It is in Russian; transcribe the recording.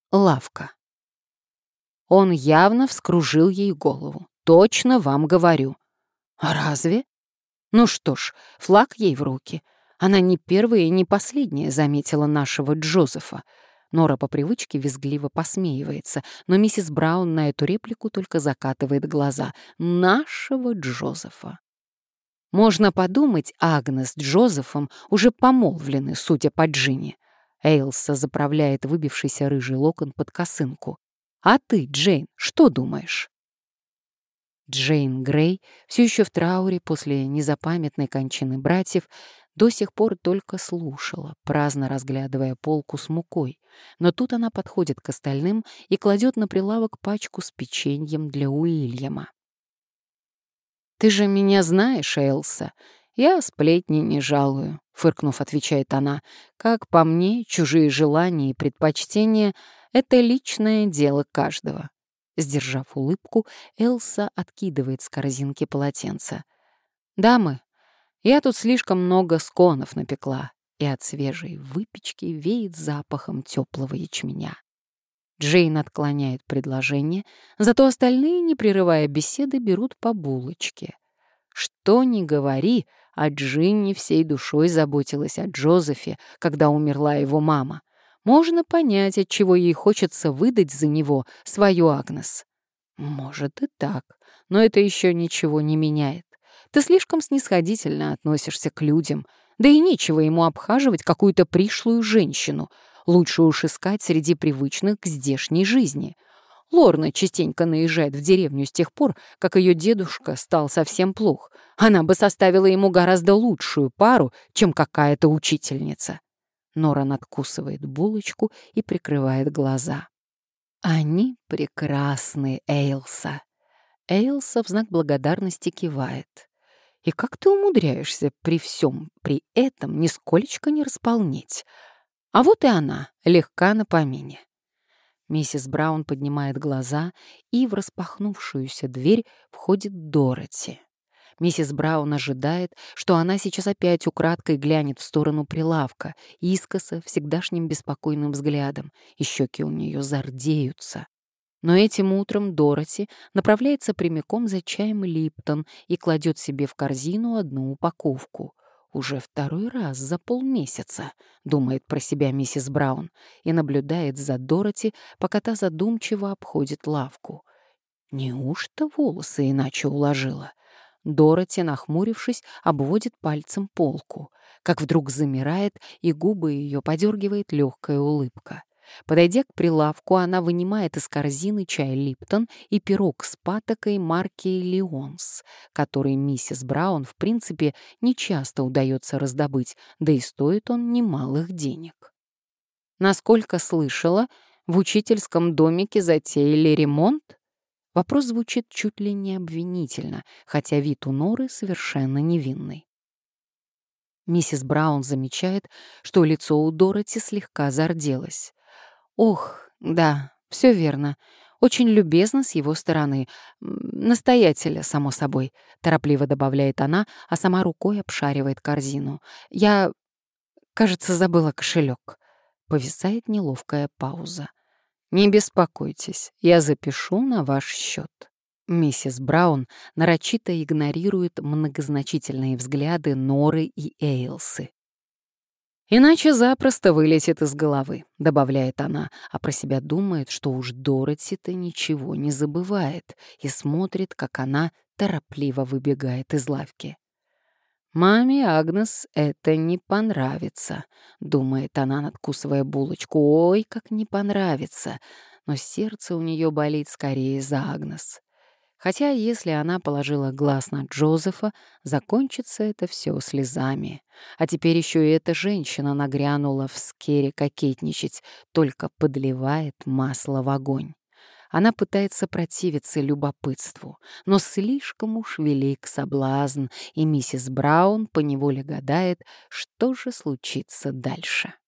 Лавка. Он явно вскружил ей голову. Точно вам говорю. А разве? Ну что ж, флаг ей в руки. Она не первая и не последняя заметила нашего Джозефа. Нора по привычке визгливо посмеивается, но миссис Браун на эту реплику только закатывает глаза. Нашего Джозефа. Можно подумать, Агнес с Джозефом уже помолвлены, судя по Джинни. Эйлса заправляет выбившийся рыжий локон под косынку. «А ты, Джейн, что думаешь?» Джейн Грей, все еще в трауре после незапамятной кончины братьев, до сих пор только слушала, праздно разглядывая полку с мукой. Но тут она подходит к остальным и кладет на прилавок пачку с печеньем для Уильяма. «Ты же меня знаешь, Эйлса. Я сплетни не жалую», — фыркнув, отвечает она. «Как по мне, чужие желания и предпочтения — это личное дело каждого». Сдержав улыбку, Элса откидывает с корзинки полотенце. «Дамы, я тут слишком много сконов напекла, и от свежей выпечки веет запахом теплого ячменя». Джейн отклоняет предложение, зато остальные, не прерывая беседы, берут по булочке. Что ни говори, а Джинни всей душой заботилась о Джозефе, когда умерла его мама. Можно понять, отчего ей хочется выдать за него свою Агнес. Может и так, но это еще ничего не меняет. Ты слишком снисходительно относишься к людям, да и нечего ему обхаживать какую-то пришлую женщину. Лучше уж искать среди привычных к здешней жизни. Лорна частенько наезжает в деревню с тех пор, как ее дедушка стал совсем плох. Она бы составила ему гораздо лучшую пару, чем какая-то учительница. Нора надкусывает булочку и прикрывает глаза. «Они прекрасны, Эйлса». Эйлса в знак благодарности кивает. «И как ты умудряешься при всем при этом нисколечко не располнеть? А вот и она, легка на помине». Миссис Браун поднимает глаза, и в распахнувшуюся дверь входит Дороти. Миссис Браун ожидает, что она сейчас опять украдкой глянет в сторону прилавка, искоса, всегдашним беспокойным взглядом, и щеки у нее зардеются. Но этим утром Дороти направляется прямиком за чаем Липтон и кладет себе в корзину одну упаковку. «Уже второй раз за полмесяца», — думает про себя миссис Браун и наблюдает за Дороти, пока та задумчиво обходит лавку. Неужто волосы иначе уложила? Дороти, нахмурившись, обводит пальцем полку, как вдруг замирает, и губы ее подергивает легкая улыбка. Подойдя к прилавку, она вынимает из корзины чай Липтон и пирог с патокой марки Леонс, который миссис Браун, в принципе, нечасто удается раздобыть, да и стоит он немалых денег. Насколько слышала, в учительском домике затеяли ремонт? Вопрос звучит чуть ли не обвинительно, хотя вид у Норы совершенно невинный. Миссис Браун замечает, что лицо у Дороти слегка зарделось. «Ох, да, все верно. Очень любезно с его стороны. Настоятеля, само собой», — торопливо добавляет она, а сама рукой обшаривает корзину. «Я, кажется, забыла кошелек». Повисает неловкая пауза. «Не беспокойтесь, я запишу на ваш счет». Миссис Браун нарочито игнорирует многозначительные взгляды Норы и Эйлсы. «Иначе запросто вылетит из головы», — добавляет она, а про себя думает, что уж Дороти-то ничего не забывает, и смотрит, как она торопливо выбегает из лавки. «Маме Агнес это не понравится», — думает она, надкусывая булочку. «Ой, как не понравится!» Но сердце у нее болит скорее за Агнес. Хотя, если она положила глаз на Джозефа, закончится это все слезами. А теперь еще и эта женщина нагрянула в скере кокетничать, только подливает масло в огонь. Она пытается противиться любопытству, но слишком уж велик соблазн, и миссис Браун поневоле гадает, что же случится дальше.